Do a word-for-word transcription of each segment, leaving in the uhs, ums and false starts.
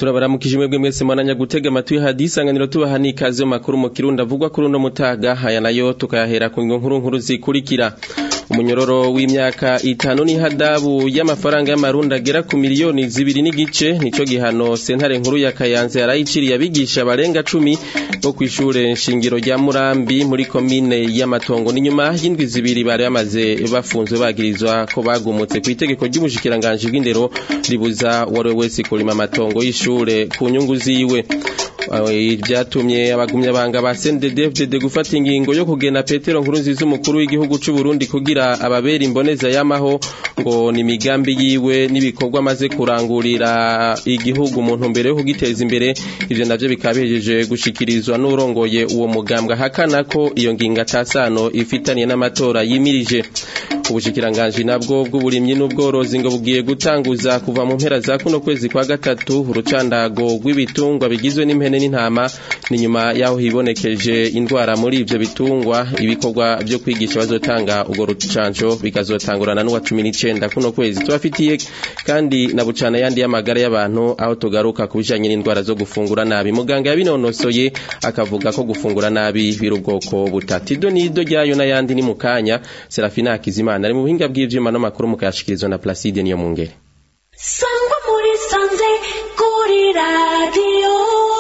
turabaramukije mwebwe mwese mwananya gutega amatwi hadisanganiro tubaha n'ikaze makuru mu Kirundi avugwa kuri uno mutaga haya nayo tukayahera ku nkuru nkuru zikurikira. Umunyororo w'imyaka itanu ni hadabu y'amafaranga y'amarundi agera ku miliyoni zibiri n'igice nico gihano sentare nkuru ya Kayanza yarayiciriye abigisha barenga cumi bo kwishure nshingiro rya Murambi muri komine y'Amatongo n'inyuma y'indwi zibiri bari bamaze bafunzwe bagirizwa ko bagumutse ku itegeko ry'umushikiranganje bw'indero ribuza wari wese kurima amatongo y'ishure ku nyungu ziwe. Ibyatumye abagumya banga ba C N D D F D D gufata ingingo yo kugena Petero Nkurunziza umukuru w'igihugu c'u Burundi kugira ababera imboneza y'amaho ngo ni migambi yiwe n'ibikorwa maze kurangurira igihugu umuntu mbere yo kugiteza imbere. Ivyo navyo bikabejeje gushikirizwa n'urongoye uwo mugambwe hakana ko iyo ngingo atasano ifitaniye n'amatora yimirije. Ubushikiranganje nabwo bw'uburimyi n'ubworozi ngo bugiye gutanguza kuva mu mpera za kuno kwezi kwa gatatu urucandago rw'ibitungwa bigizwe n'impene n'intama ni nyuma yaho hibonekeje indwara muri ivyo bitungwa. Ibikorwa byo kwigisha bazotanga ugo rucanco bikazotangurana n'uwa cumi n'icenda kuno kwezi. Tubafitiye kandi na bucana yandi y'amagara y'abantu aho tugaruka kubijanye n'indwara zo gufungura nabi. Muganga yabinonosoye akavuga ko gufungura nabi biri ubwoko butatu. Ido nido ryayo n'ayandi ni mukanya. Serafina Kizimana ari mu buhinga bw'ivyuma no makuru mukayashikirizwa na Placide niyo mungere. Sangwa muri sanze kuri radio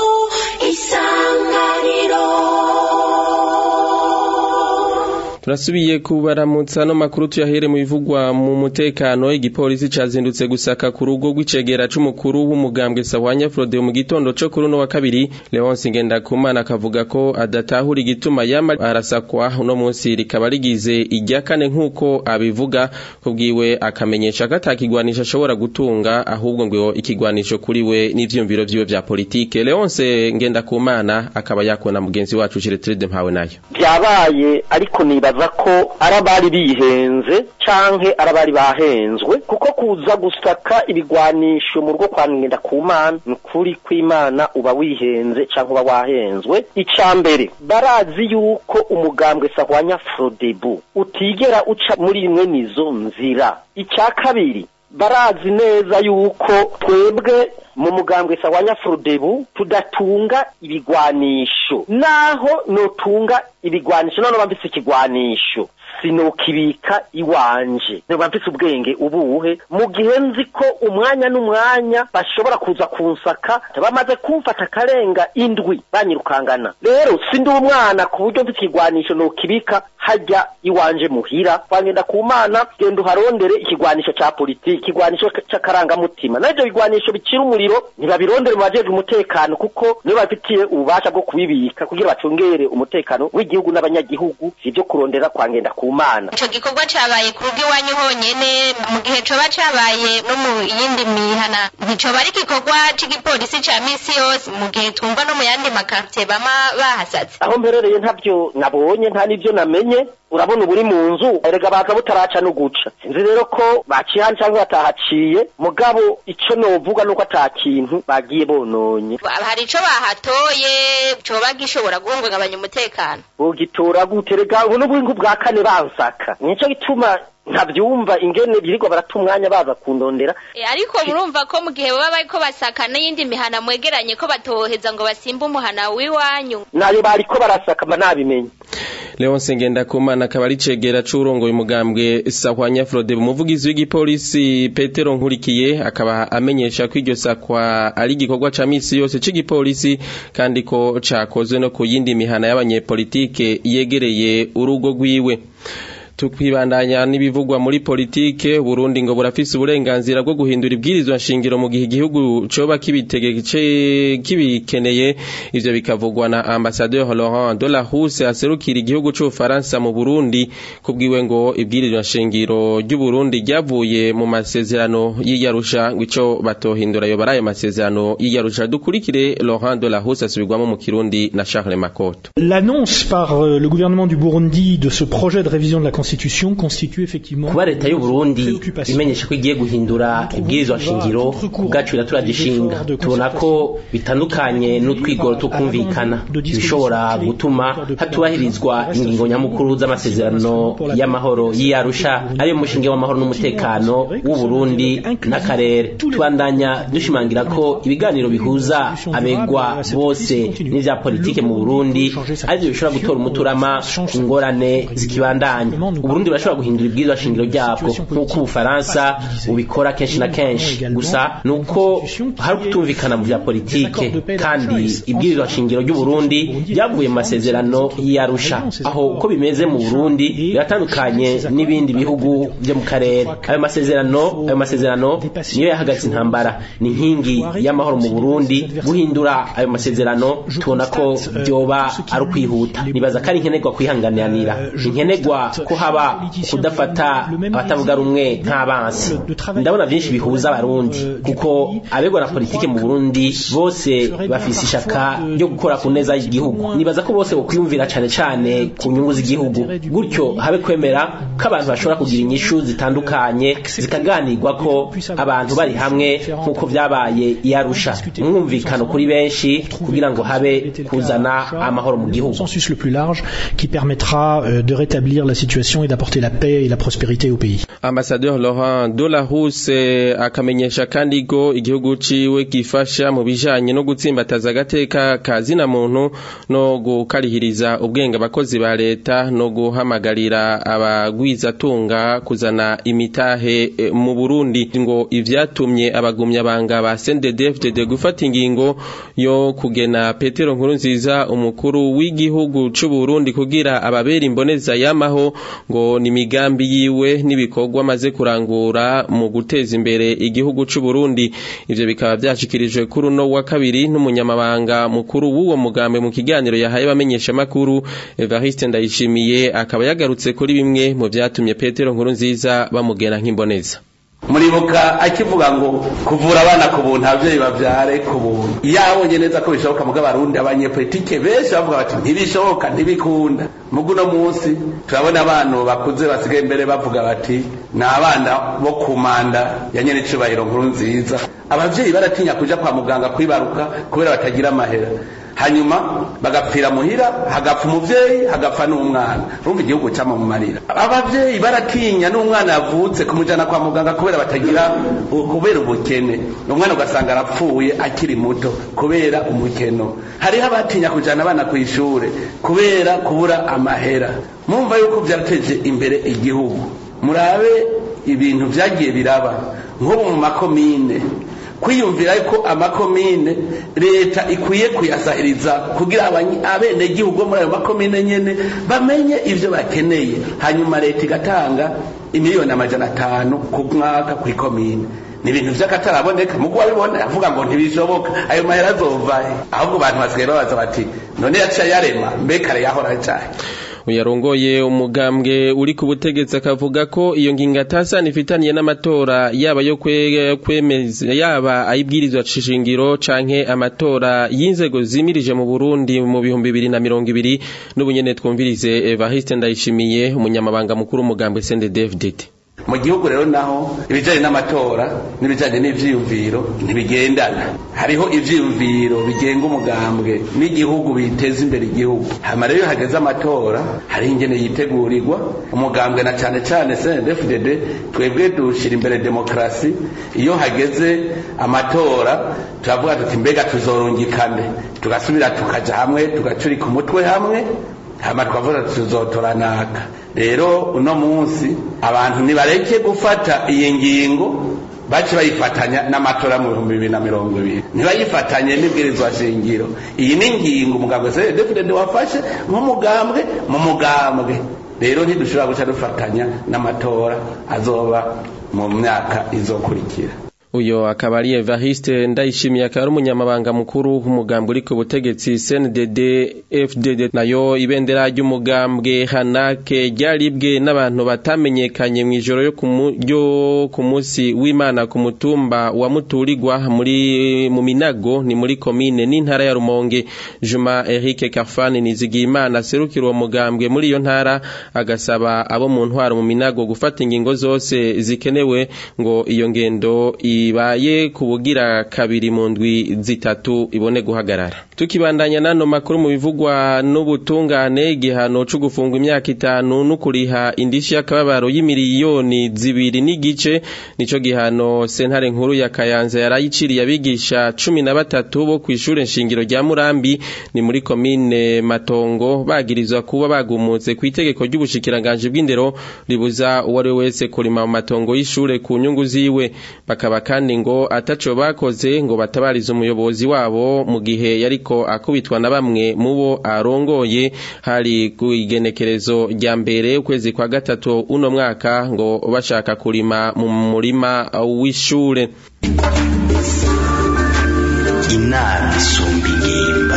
Isanganiro. Turasubiye kubaramutsa no makuru tuyahere mu bivugwa mu mutekano. Igipolisi cazindutse gusaka ku rugo rw'icegera c'umukuru w'umugambwe Sahwanya Frode mu gitondo co kuri no wa kabiri. Leonce Ngendakumana akavuga ko adatahura igituma yama arasakwa uno munsi rikaba rigize irya kane nkuko abivuga kubwiwe akamenyesha gatakigwanisha ashobora gutunga ahubwo ngo ikigwanisho kuri we n'ivyumviro vyiwe vya politike. Leonce Ngendakumana akaba yakona mugenzi wacu Gertrude Mpawe nayo. Byabaye ariko niba ko arabari bihenze canke arabari bahenzwe kuko kuza gusaka ibigwanisho mu rugo kwa Ngendakumana n'ukuri kw'Imana uba wihenze canke uba wahenzwe. Icambere barazi yuko umugambwe Sahwanya Frodebu utigera uca muri imwe nizo nzira. Icakabiri barazi neza yuko twebwe mu mugambwe Sahwanya Frodebu tudatunga ibigwanisho, naho notunga ibigwanisho none bambise ikigwanisho sinokibika iwanje. Niba mfise ubwenge ubuhe mu gihe nzi ko umwanya n'umwanya bashobora kuza kunsaka bamaze kumfata karenga indwi banyirukangana. Rero sindi umwana ku buryo mfise ikigwanisho nokibika hajya iwanje muhira. Kwangenda kumana genda uharondere ikigwanisho ca politiki, ikigwanisho c'akaranga mutima. Naje bigwanisho bicira umuriro ntibabirondere mu bajeje umutekano kuko nibo bafitiye ububasha bwo kubibika kugira bacungere umutekano w'igihugu n'abanyagihugu. Sivyo kurondera kwangenda kumana. Ico gikorwa cabaye ku rugo iwanyu honyene mu gihe coba cabaye no mu yindi mihana nticoba ari igikorwa c'igipolisi ca misi yose mu gihe twumva no mu yandi makartie bama bahasaze. Aho mperereye ntavyo nabonye nta nivyo namenye. Urabona uburi mu nzu erega baza butaraca no guca. Sinzi rero ko baciye cyangwa batahaciye mugabo ico novuga nuko atakintu bagiye bononye. Hari ico bahatoye coba gishobora guhungabanya umutekano. Ugitora guterega ubu n'ubwingu bwa kane bansaka. Nico gituma ntabyumva ingene biriko baratumwanya baza kundondera. E, ariko murumva ko mu gihe baba bariko basaka n'iyindi mihana mwegeranye ko batoheza ngo basimba umuhana wiwanyu. Nayo bariko barasaka mba nabimenye. Leonce Ngendakumana akaba ari cegera c'urongoye umugambwe Sahwanya Frode. Umuvugizi w'igipolisi Petero Nkurikiye akaba amenyesha ko iryo sakwa ari igikorwa ca misi yose c'igipolisi kandi ko cakozwe no ku yindi mihana y'abanyepolitike yegereye urugo rwiwe. Tukwibandanya n'ibivugwa muri politike. Burundi ngo burafise uburenganzira bwo guhindura ibwirizwa nshingiro mu gihe igihugu coba kibitegeke kibikeneye. Ivyo bikavugwa na Ambassadeur Laurent Delahousse aserukira igihugu c'u Faransa mu Burundi. Kubwiwe ngo ibwirizwa nshingiro ry'u Burundi ryavuye mu masezerano y'Iyarusha ngo ico batohindura yo baraye masezerano y'Iyarusha. Dukurikire Laurent Delahousse asubirwamo mu Kirundi na Charles Makoto. L'annonce par le gouvernement du Burundi de ce projet de révision de la constitution constitue effectivement kuba leta y'u Burundi imenyesha ko igiye guhindura ibwirizwa shingiro bwacu iraturajishinga tubona ko bitandukanye n'utwigoro tukumvikana bishobora gutuma hatubahirizwa ingingo nyamukuru z'amasezerano y'amahoro y'Arusha ari umushinge w'amahoro n'umutekano w'u Burundi n'akarere tubandanya dushimangira ko ibiganiro bihuza abegwa bose n'ivya politike mu Burundi arivyo bishobora gutora umuturama ingorane zikibandanya u Burundi bashobora guhindura ibwirizwa shingiro ryabwo nk'uko Ubufaransa ubikora kenshi na kenshi gusa nuko hari kutumvikana mu vya politike kandi ibwirizwa shingiro ry'u Burundi ryavuye mu masezerano y'Arusha aho uko bimeze mu Burundi biratandukanye n'ibindi bihugu byo mu karere ayo masezerano ayo masezerano niyo yahagaze intambara ni nkingi y'amahoro mu Burundi guhindura ayo masezerano tubona ko byoba ari kwihuta nibaza ko ari nkenerwa kwihanganira inkenerwa ko haba kudafata abatavuga rumwe nk'abansi ndabona byinshi bihuza abarundi kuko abegwa na politike mu Burundi bose bafise ishaka ryo gukora ku neza y'igihugu nibaza ko bose bokwiyumvira cyane cyane ku nyungu z'igihugu gutyo habe kwemera ko abantu bashobora kugira inyishu zitandukanye zikaganirwa ko abantu bari hamwe nk'uko byabaye y'Arusha umwumvikano kuri benshi kugira ngo habe kuzana amahoro mu gihugu consensus le plus large qui permettra de rétablir la situation et d'apporter la paix et la prospérité au pays. Ambassadeur Laurent Dolahuse akamenyesha kandi go igihugu ciwe gifasha mu bijanye no gutsimbataza agateka kazina muntu no gukarihiriza ubwenge abakozi ba leta no guhamagarira abagwizatunga kuzana imitahe e, mu Burundi ngo ivyatumye abagumya banga ba C N D D F D D gufata ingingo yo kugena Petero Nkurunziza umukuru w'igihugu c'u Burundi kugira ababera imboneza yamaho ngo ni migambi yiwe nibikorwa maze kurangura mu guteza imbere igihugu c'u Burundi ivyo bikaba byashikirijwe kuri no wa kabiri n'umunyamabanga mukuru w'uwo mugambe mu kiganiro yahaye bamenyesha makuru Evariste Ndayishimiye akaba yagarutse kuri bimwe mu vyatumye Petero Nkurunziza bamugena nk'imboneza muribuka akivuga ngo kuvura abana ku buntu abavyeyi bavyare ku buntu yabonye neza ko bishoboka muga barundi abanyepolitike benshi bavuga bati ntibishoboka ntibikunda muguno munsi turabona abantu bakuze basigaye imbere bavuga bati na abana bo kumanda ya nyene cubahiro Nkurunziza abavyeyi baratinya kuja kwa muganga kwibaruka kubera batagira amahera hanyuma bagapfira muhira hagapfa umuvyeyi hagapfa n'umwana rumva igihugu cyama mu marira abavyeyi baratinya n'umwana yavutse kumujana kwa muganga kubera batagira kubera ubukene umwana ugasanga arapfuye akiri muto kubera umukeno hariho abatinya kujana abana ku ishure kubera kubura amahera mumva yuko byarateje imbere igihugu murabe ibintu vyagiye biraba nk'ubu mu makomine kwiyumvira ko amakomine leta ikwiye kuyasahiriza kugira abene gihugu muri ayo makomine nyene bamenye ivyo bakeneye hanyuma leta igatanga imiliyoni amajana atanu ku mwaka ku ikomine ni ibintu vy'akataraboneka mugo wabibona avuga ngo ntibishoboka ayo mahera azovahe ahubwo abantu basigaye babaza bati none yaca yarema mbekare yahora cyane uyarongoye umugambwe uri ku butegetsi akavuga ko iyo ngingo atasana ifitaniye n'amatora yaba yo kwemeza yaba ayibwirizwa shingiro canke amatora y'inzego zimirije mu Burundi mu bihumbi bibiri na mirongo ibiri n'ubunyene twumvirize Evariste Ndayishimiye umunyamabanga mukuru umugambwe C N D D F D D. mu gihugu rero naho ibijanye n'amatora n'ibijanye n'ivyiyumviro ntibigendana hariho ivyiyumviro bigenga umugambwe n'igihugu biteza imbere igihugu hama rero hageze amatora hari ingene yitegurirwa umugambwe na cane cane C N D D F D D twebwe dushira imbere demokrasi iyo hageze amatora turavuga tuti mbega tuzorungikane tugasubira tukaja hamwe tugacurika umutwe hamwe hama twavuga tuzotoranaka rero uno munsi abantu nibareke gufata iyi ngingo baci bayifatanya n'amatora mu bihumbi bibiri na mirongo ibiri ntibayifatanye n'ibwirizwa shingiro iyi ni ngingo umugambwe C N D D F D D wafashe nk'umugambwe mu mugambwe rero ntidushobora guca dufatanya n'amatora azoba mu myaka izokurikira uyo akaba ari Evariste Ndayishimiye akaba ari umunyamabanga mukuru w'umugambwe uri ku butegetsi C N D D F D D. Nayo ibendera ry'umugambwe Hanake ryaribwe n'abantu batamenyekanye mu ijoro yo ku munsi w'Imana ku mutumba wa Muturirwa muri mu Minago ni muri komine n'intara ya Rumonge. Juma Eric Kafani Nizigiyimana serukira uwo mugambwe muri iyo ntara agasaba abo mu ntwaro mu Minago gufata ingingo zose zikenewe ngo iyo ngendo ibaye kubugira kabiri mu ndwi zitatu ibone guhagarara. Tukibandanya nano makuru mu bivugwa n'ubutungane igihano cyo gufungwa imyaka itanu no kuriha indishi y'akababaro y'imiliyoni zibiri n'igice nico gihano sentare nkuru ya Kayanza yarayiciriye abigisha cumi na batatu bo kwishure nshingiro rya Murambi ni muri komine Matongo bagirizwa kuba bagumutse ku itegeko ry'ubushikiranganje bw'indero ribuza uwari wese kurima mu matongo y'ishure ku nyungu ziwe. Bakaba kandi ngo ataco bakoze ngo batabarize umuyobozi wabo mu gihe yariko akubitwa na bamwe mu bo arongoye hari ku igenekerezo rya mbere ukwezi kwa gatatu uno mwaka ngo bashaka kurima mu murima w'ishure. Inama isumba ingimba.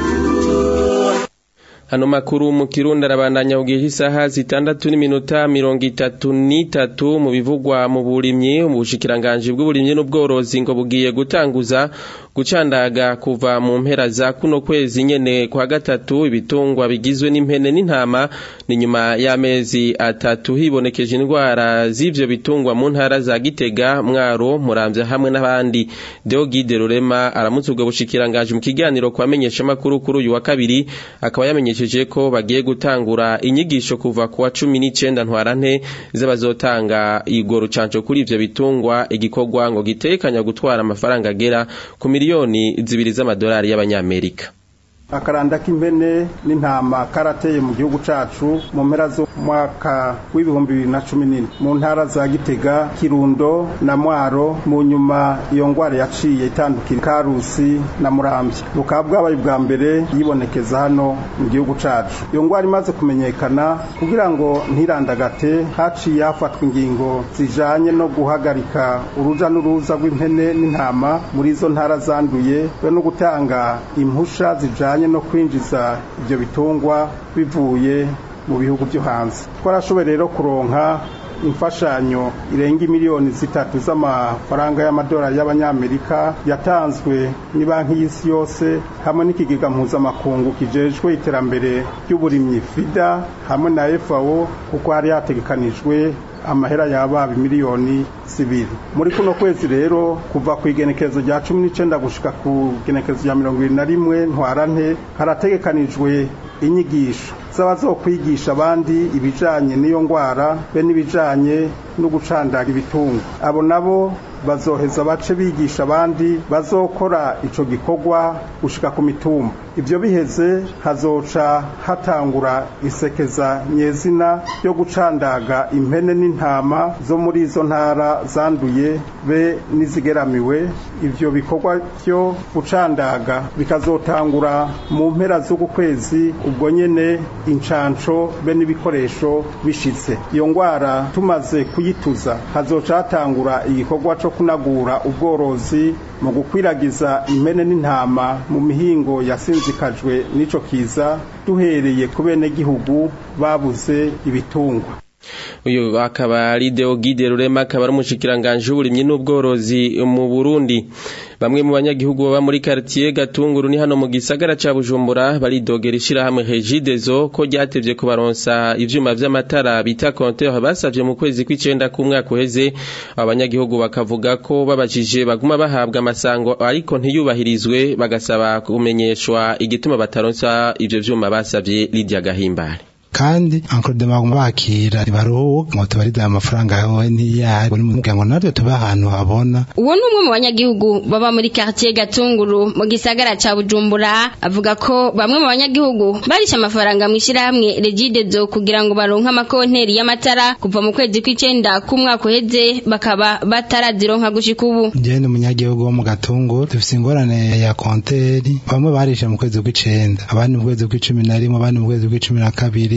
Hano makuru mu Kirundi arabandanya ugihe isaha zitandatu n'iminota mirongo itatu n'itatu mu bivugwa mu burimyi mu bushikiranganje bw'uburimyi n'ubworozi ngo bugiye gutanguza gucandaga kuva mu mpera za kuno kwezi nyene kwa gatatu ibitungwa bigizwe n'impene n'intama ni nyuma y'amezi atatu hibonekeje indwara z'ivyo bitungwa mu ntara za Gitega, Mwaro, Muramvya hamwe n'abandi. Deogide Rurema aramutse ubwo bushikiranganje mu kiganiro kwamenyesha makuru kuri uyu wa kabiri akaba yamenyesheje ko bagiye gutangura inyigisho kuva ku wa cumi n'icenda ntwarante z'abazotanga igoro rucanco kuri ivyo bitungwa igikorwa ngo gitekanya gutwara amafaranga agera ku miliyoni zibiri z'amadolari y'abanyamerika. Akaranda k'impene n'intama karateye mu gihugu cacu mu mpera zo mwaka w'ibihumbi bibiri na cumi n'ine mu ntara za Gitega, Kirundo na Mwaro. Mu nyuma iyo ngwara yaciye itandukira Karusi na Muramvya bukaba bwabaye bwa mbere yibonekeza hano mu gihugu cacu. Iyo ngwara imaze kumenyekana kugira ngo ntirandagate haciye hafatwa ingingo zijanye no guhagarika uruja n'uruza rw'impene n'intama muri izo ntara zanduye be no gutanga impusha zijanye no kwinjiza ibyo bitungwa bivuye mu bihugu byo hanze. Twarashoboye rero kuronka imfashanyo irenga miliyoni zitatu z'amafaranga y'amadolari y'abanyamerika yatanzwe ni banki y'isi yose hamwe n'ikigega mpuzamakungu kijejwe iterambere ry'uburimyi FIDA hamwe na F A O kuko hari hategekanijwe amahera yaba miliyoni zibiri. Muri kuno kwezi rero kuva ku igenekerezo rya cumi n'icenda gushika ku igenekerezo rya mirongo ibiri na rimwe ntwarante harategekanijwe inyigisho z'abazokwigisha abandi ibijanye n'iyo ngwara be n'ibijanye no gucandaga ibitungo. Abo nabo bazoheza bace bigisha abandi bazokora ico gikorwa gushika ku mitumba. Ivyo biheze hazoca hatangura isekeza nyezina yo gucandaga impene n'intama zo muri izo ntara zanduye be nizigeramiwe. Ivyo bikorwa byo gucandaga bikazotangura mu mpera z'uku kwezi ubwo nyene incanco be n'ibikoresho bishitse. Iyo ngwara tumaze kuyituza hazoca hatangura igikorwa co kunagura ubworozi mu gukwiragiza impene n'intama mu mihingo yasinzikajwe n'ico kiza duhereye ku bene gihugu babuze ibitungwa. Uyu akaba ari Deogide Rurema akaba ari umushikiranganje w'uburimyi n'ubworozi mu Burundi. Bamwe mu banyagihugu baba muri quartier Gatunguru ni hano mu gisagara ca Bujumbura baridogera ishirahamwe Regideso ko ryatevye kubaronsa ivyuma vy'amatara bita compteur basavye mu kwezi kw'icenda ku mwaka uheze. Abanyagihugu bakavuga ko babajije baguma bahabwa amasango ariko ntiyubahirizwe bagasaba kumenyeshwa igituma bataronsa ivyo vyuma basavye. Lydia Gahimbare kandi encore de magumba bakira baruhuka ngo tubaride amafaranga yawe ntiyari buri muganga natwe tuba ahantu habona. Uwo numwe mu banyagihugu baba muri quartier Gatunguru mu gisagara ca Bujumbura avuga ko bamwe mu banyagihugu barisha amafaranga mwishirahamwe Regideso kugira ngo baronka amakonteri y'amatara kuva mu kwezi kw'icenda ku mwaka uheze bakaba batarazironka gushika ubu. Je ni umunyagihugu wo mu Gatunguru dufise ingorane ya konteri bamwe barisha mu kwezi kw'icenda abandi mu kwezi kw'icumi na rimwe abandi mu kwezi kw'icumi na kabiri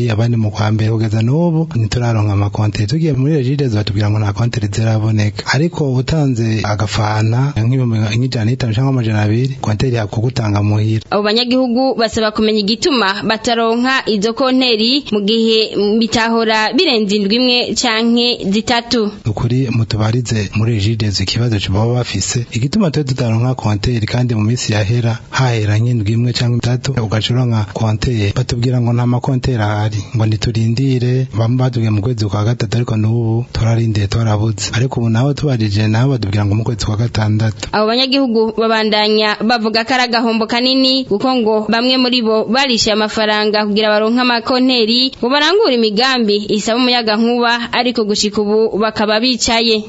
kabiri abandi mu kwa mbere kugeza n'ubu ntituraronka amakonte tugiye muri Regidezo batubwira ngo nta konte ziraboneka ariko utanze agafana nk'ijana n'itanu cyangwa amajana abiri konte yakugutanga muhira. Abo banyagihugu basaba kumenya igituma bataronka izo konteri mu gihe bitahora birenze indwi imwe canke zitatu. Ukuri mutubarize muri Regidezo ikibazo cyo baba bafise igituma twe tutaronka konteri kandi mu minsi yahera hahera nk'indwi imwe cyangwa itatu ugacuronka konteri batubwira ngo nta makonteri ahari ngo niturindire bamwe batubwiye mu kwezi kwa gatatu ariko n'ubu turarindiye twarabuze ariko ubu naho tubajije nabo batubwira ngo mu kwezi kwa gatandatu. Abo banyagihugu babandanya bavuga ko ari agahombo kanini kuko ngo bamwe muri bo barishe amafaranga kugira baronka amakonteri ngo barangure imigambi isaba umuyaga nkuba ariko gushika ubu bakaba bicaye.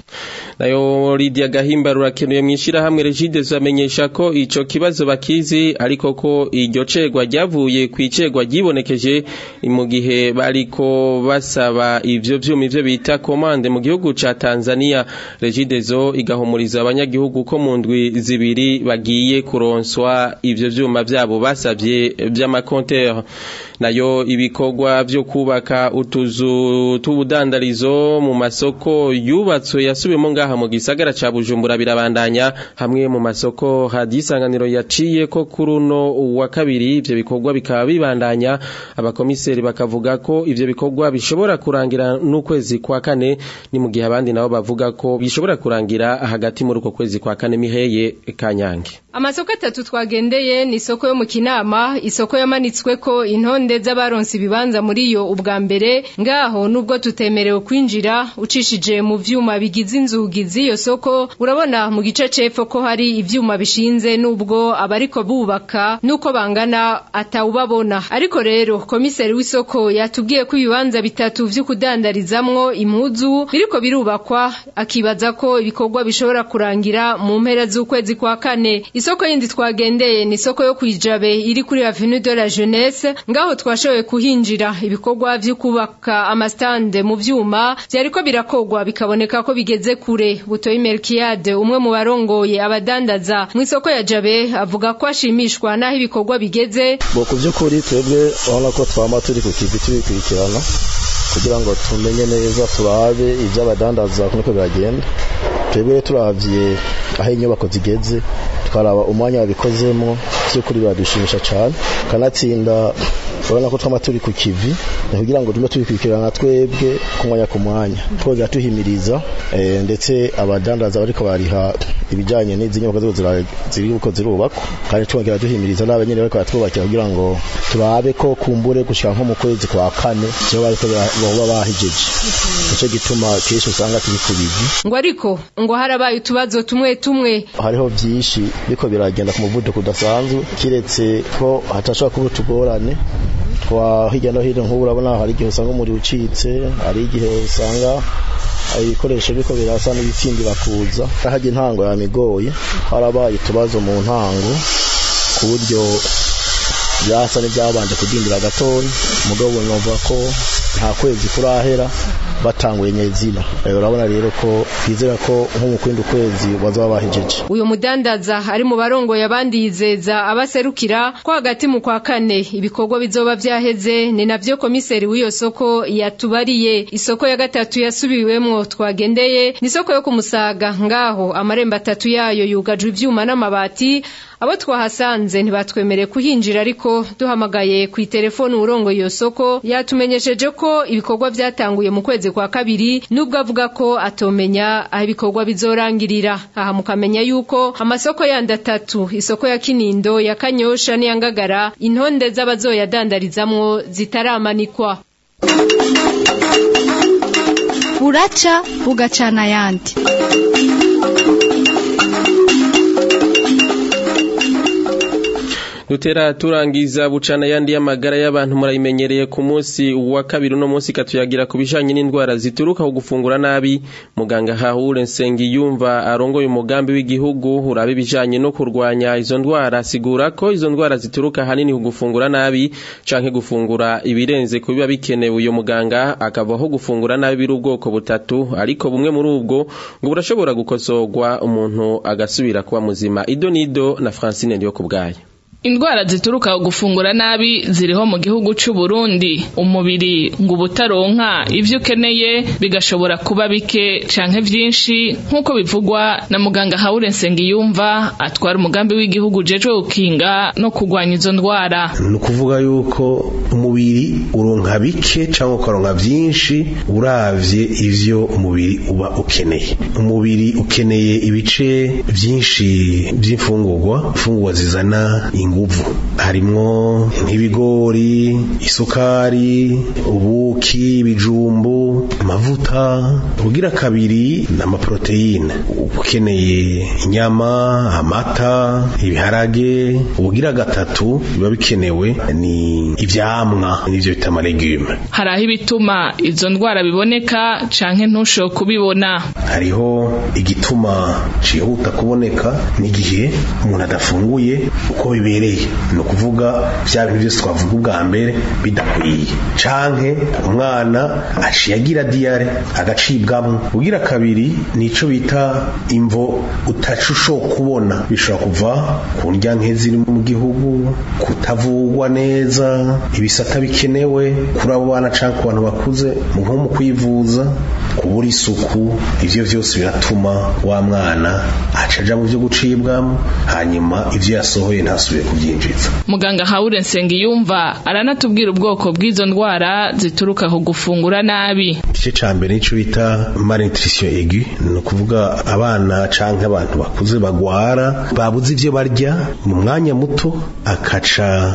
Nayo Lydia Gahimba rurakenuye mwishira hamwe Regidezo amenyesha ko ico kibazo bakizi ariko ko iryo cegwa ryavuye kwicegwa gibonekeje mu gihe bariko basaba ivyo vyuma ivyo bita commande mu gihugu ca Tanzania. Regidezo igahumuriza abanyagihugu ko mu ndwi zibiri bagiye kuronswa ivyo vyuma vyabo basavye vy'amakonteur. Nayo ibikorwa vyo kubaka utuzu tubudandarizo mu masoko yubatswe yasubiyemo ngaha mu gisagara ca Bujumbura birabandanya hamwe mu masoko hadisanganiro yaciye ko kuruno wa kabiri ivyo bikorwa bikaba bibandanya. Abakomiseri bakavuga ko ivyo bikorwa bishobora kurangira n'ukwezi kwa kane ni mu gihe abandi nabo bavuga ko bishobora kurangira hagati muri uko kwezi kwa kane. Miheye Kanyange. Amasoko atatu twagendeye ni isoko yo mu Kinama, isoko yamanitswe ko intonde z'abaronse ibibanza muri yo ubwa mbere ngaho nubwo tutemerewe kwinjira ucishije mu vyuma bigize inzugi z'iyo soko urabona mu gice cepfo ko hari ivyuma bishinze nubwo abariko bubaka nuko bangana atawubabona. Ariko rero komiseri w'isoko yatubwiye ko ibibanza bitatu vyo kudandarizamwo impuzu biriko birubakwa akibaza ko ibikorwa bishobora kurangira mu mpera z'ukwezi kwa kane. Isoko yindi twagendeye ni isoko yo kwijabe iri kuri Avenue de la Jeunesse ngaho twashoboye kuhinjira ibikorwa vyo kubaka amastande mu vyuma vyariko birakogwa bikaboneka ko bigeze kure. Butoyi Melkiade umwe mu barongoye abadandaza mu isoko ya Jabe avuga ko ashimishwa naho ibikorwa bigeze. Bo kuvyukuri twebwe urabona ko twama turi ku kivi tubikurikirana kugira ngo tumenye neza turabe ivyo abadandaza kuko biragenda. Twebwe turavye aho inyubako zigeze twaraba umwanya wabikozemo by'ukuri badushimisha cyane kanatsinda urabona ko twama turi ku kivi kugira ngo tume tubikurikirana twebwe ku mwanya ku mwanya twoza tuhimiriza e, ndetse abadandaza bariko bariha ibijanye n'izi nyubako ziri uko zirubakwa kandi twongera duhimiriza n'abanyene bariko batwubakira kugira ngo turabe ko kumbure gushika nko mu kwezi kwa kane cyo bariko baba bahijeje ico gituma kesho usanga turi ku bivi ngo ariko ngo harabaye utubazo tumwe tumwe hariho byinshi biko biragenda ku muvuduko udasanzwe kiretse ko hatashobora kuba tugorane twa hirya no hino nk'ubu urabona hari igihe usanga umuri ucitse hari igihe usanga ibikoresho biko birasa n'ibitsindi bakuza haje intango yamigoye harabaye tubazo mu ntango ku buryo byasa n'ibyabanje kudindira gatoni mugabo numva ko nta kwezi kurahera batanguye nyezina urabona rero ko twizera ko nko mu kwindi kwezi bazaba bahijeje. Uyu mudandaza ari mu barongo yabandi yizeza abaserukira ko hagati mu kwa kane ibikorwa bizoba vyaheze ni navyo komiseri w'iyo soko yatubariye. Isoko ya gatatu yasubiwemwo twagendeye ni soko yo kumusaga ngaho amarembo atatu yayo yugajwe ivyuma n'amabati. Abo twahasanze ntibatwemere kuhinjira ariko duhamagaye ku telefone urongo iyo soko yatumenyesheje ko ibikorwa vyatanguye mu kwezi kwa kabiri nubwo avuga ko atomenya aho ibikorwa bizorangirira. Aha mukamenya yuko amasoko yandi atatu isoko ya Kinindo ya Kanyosha ni Yangagara intonde z'abazoyadandarizamwo zitaramanikwa. Buraca bugacana yandi. Dutera turangiza bucana yandi y'amagara y'abantu murayimenyereye ku munsi wa kabiri no munsi katuyagira kubijanye n'indwara zituruka ku gufungura nabi. Muganga Hahure Nsengiyumva arongoye umugambi w'igihugu urabe bijanye no kurwanya izo ndwara asigura ko izo ndwara zituruka hanini ku gufungura nabi canke gufungura ibirenze kubiba bikenewe. Uyo muganga akavaho gufungura nabi biri ubwoko butatu ariko bumwe muri ubwo ngo burashobora gukosorwa umuntu agasubira kuba muzima. Ido nido na Francine ndiyo kubgaye. Indwara zituruka gufungura nabi ziriho mu gihugu c'u Burundi. Umubiri ngo ubutaronka ivyo ukeneye bigashobora kuba bike canke vyinshi nkuko bivugwa na muganga Haure Nsengiyumva atwara umugambi w'igihugu jeje ukinga no kugwanya izo ndwara. Nukuvuga yuko umubiri uronka bike canke ukaronka vyinshi uravye ivyo umubiri uba ukeneye. Umubiri ukeneye ibice vyinshi vy'imfungurwa, imfungurwa zizana inguvu. Harimwo nk'ibigori, isukari, ubuki, ibijumbu, amavuta. Ugira kabiri n'amaproteine. Ukeneye inyama, amata, ibiharage. Ugira gatatu biba bikenewe ni ivyamwa n'ivyo bita amaregume. Haraho ibituma izo ndwara biboneka canke ntusho kubibona. Hariho igituma cihuta kuboneka n'igihe umuntu adafunguye uko bibereye, no kuvuga vya bintu byose twavuga ubwa mbere bidakwiye, canke umwana aciyagira diare agacibwamo. Ugira kabiri nico bita imvo utacusho kubona, bishobora kuva ku ndya nke ziri mu gihugu, kutavugwa neza, ibisata bikenewe kuri abo bana canke ku bantu bakuze nko mu kwivuza, kubura isuku. Ivyo vyose biratuma wa mwana acaja mu byo gucibwamo, hanyuma ivyo yasohoye ntasubiye kubyinjiza. Muganga Haure Nsengiyumva aranatubwira ubwoko bw'izo ndwara zituruka ku gufungura nabi. Igice ca mbere nico bita malnutrition aiguë, no kuvuga abana canke abantu bakuze bagwara babuze ivyo barya mu mwanya muto, akaca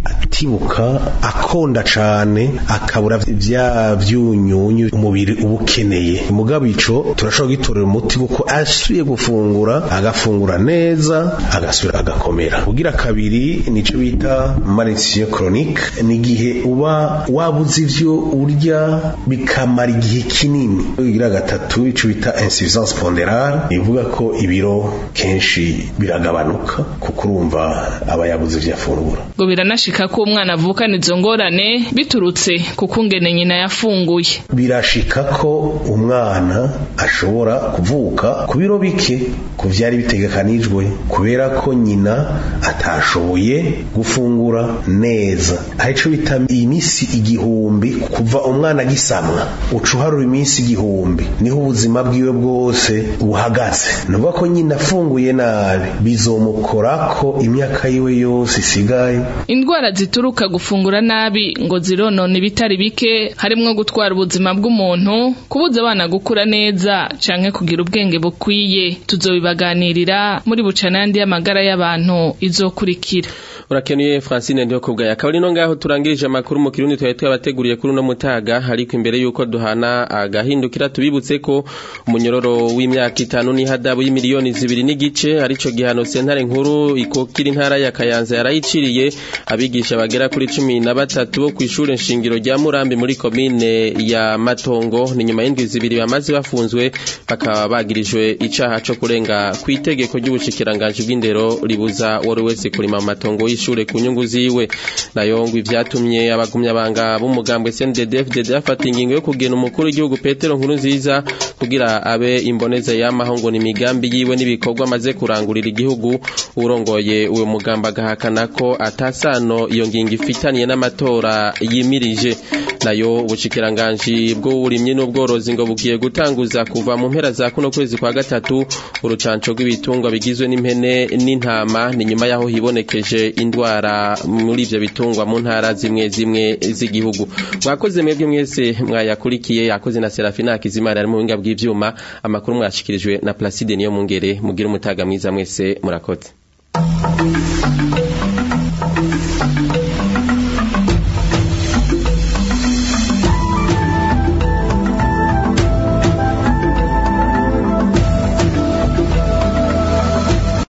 atibuka akonda cane, akabura vya vyunyunyu umubiri ubukeneye. Mugabo ico turashobora gitorera umuti kuko asubiye gufungura, agafungura neza, agasubira agakomera. Ugira kabiri nico bita malnutrition chronique, ni gihe uba wabuze ivyo urya bikamara igihe kinini. Ugira gatatu ico bita insuffisance pondérale, ivuga ko ibiro kenshi biragabanuka kuko urumva aba yabuze ivyo afungura. Ngo biranashika ko umwana avukana izo ngorane biturutse kuko ngene nyina yafunguye. Birashika ko umwana ashobora kuvuka ku biro bike ku vyari bitegekanijwe kubera ko nyina atashoboye gufungura neza. Arico bita imisi igihumbi kuva umwana gisamwa, ucuharura imisi igihumbi niho ubuzima bwiwe bwose buhagaze. Nuvuga ko nyina afunguye nabi bizomukorako imyaka yiwe yose isigaye. Indwara zituruka gufungura nabi ngo zironona ibitari bike, harimwo gutwara ubuzima bw'umuntu, kubuza abana gukura neza canke kugira ubwenge bukwiye. Tuzobibaganirira muri bucanandi y'amagara y'abantu izokurikira. Urakenuye Francine ndio kubgaya. Kaburi no ngaho turangirije amakuru mu kirundi twaye twabateguriye kuri no mutaga, ariko imbere yuko duhana agahindukira tubibutse ko umunyororo w'imyaka itanu ni hadabu y'imiliyoni zibiri n'igice arico gihano sentare nkuru ikokira intara ya Kayanza yarayiciriye abigisha bagera kuri cumi na batatu bo kw'ishure nshingiro rya Murambi muri komine ya Matongo. Ni nyuma y'indwi zibiri bamaze bafunzwe bakaba bagirijwe icaha co kurenga kwitegeko ry'ubushikiranganje bw'indero ribuza wari wese kurima mu matongo y'ishure ku nyungu ziwe. Nayo ngo ivyatumye abagumya banga b'umugambwe C N D D F D D afata ingingo yo kugena umukuru w'igihugu Petero Nkurunziza kugira abe imboneze y'amaho ngo ni migambi yiwe n'ibikorwa amaze kurangurira igihugu. Urongoye uwo mugamba gahakana ko atasano iyo ngingo ifitaniye n'amatora yimirije. Nayo ubushikiranganje bw'uburimyi n'ubworozi ngo bugiye gutanguza kuva mu mpera za kuno kwezi kwa gatatu urucanco rw'ibitungwa bigizwe n'impene n'intama. Ni nyuma yaho hibonekeje indwara muri ivyo bitungwa mu ntara zimwe zimwe z'igihugu. Mwakoze mwebwe mwese mwayakurikiye, yakoze na Serafina Akizimana ari mu binga bw'ivyuma. Amakuru mwashikirijwe na Placide niyo mungere. Mugira umutaga mwiza mwese, murakoze.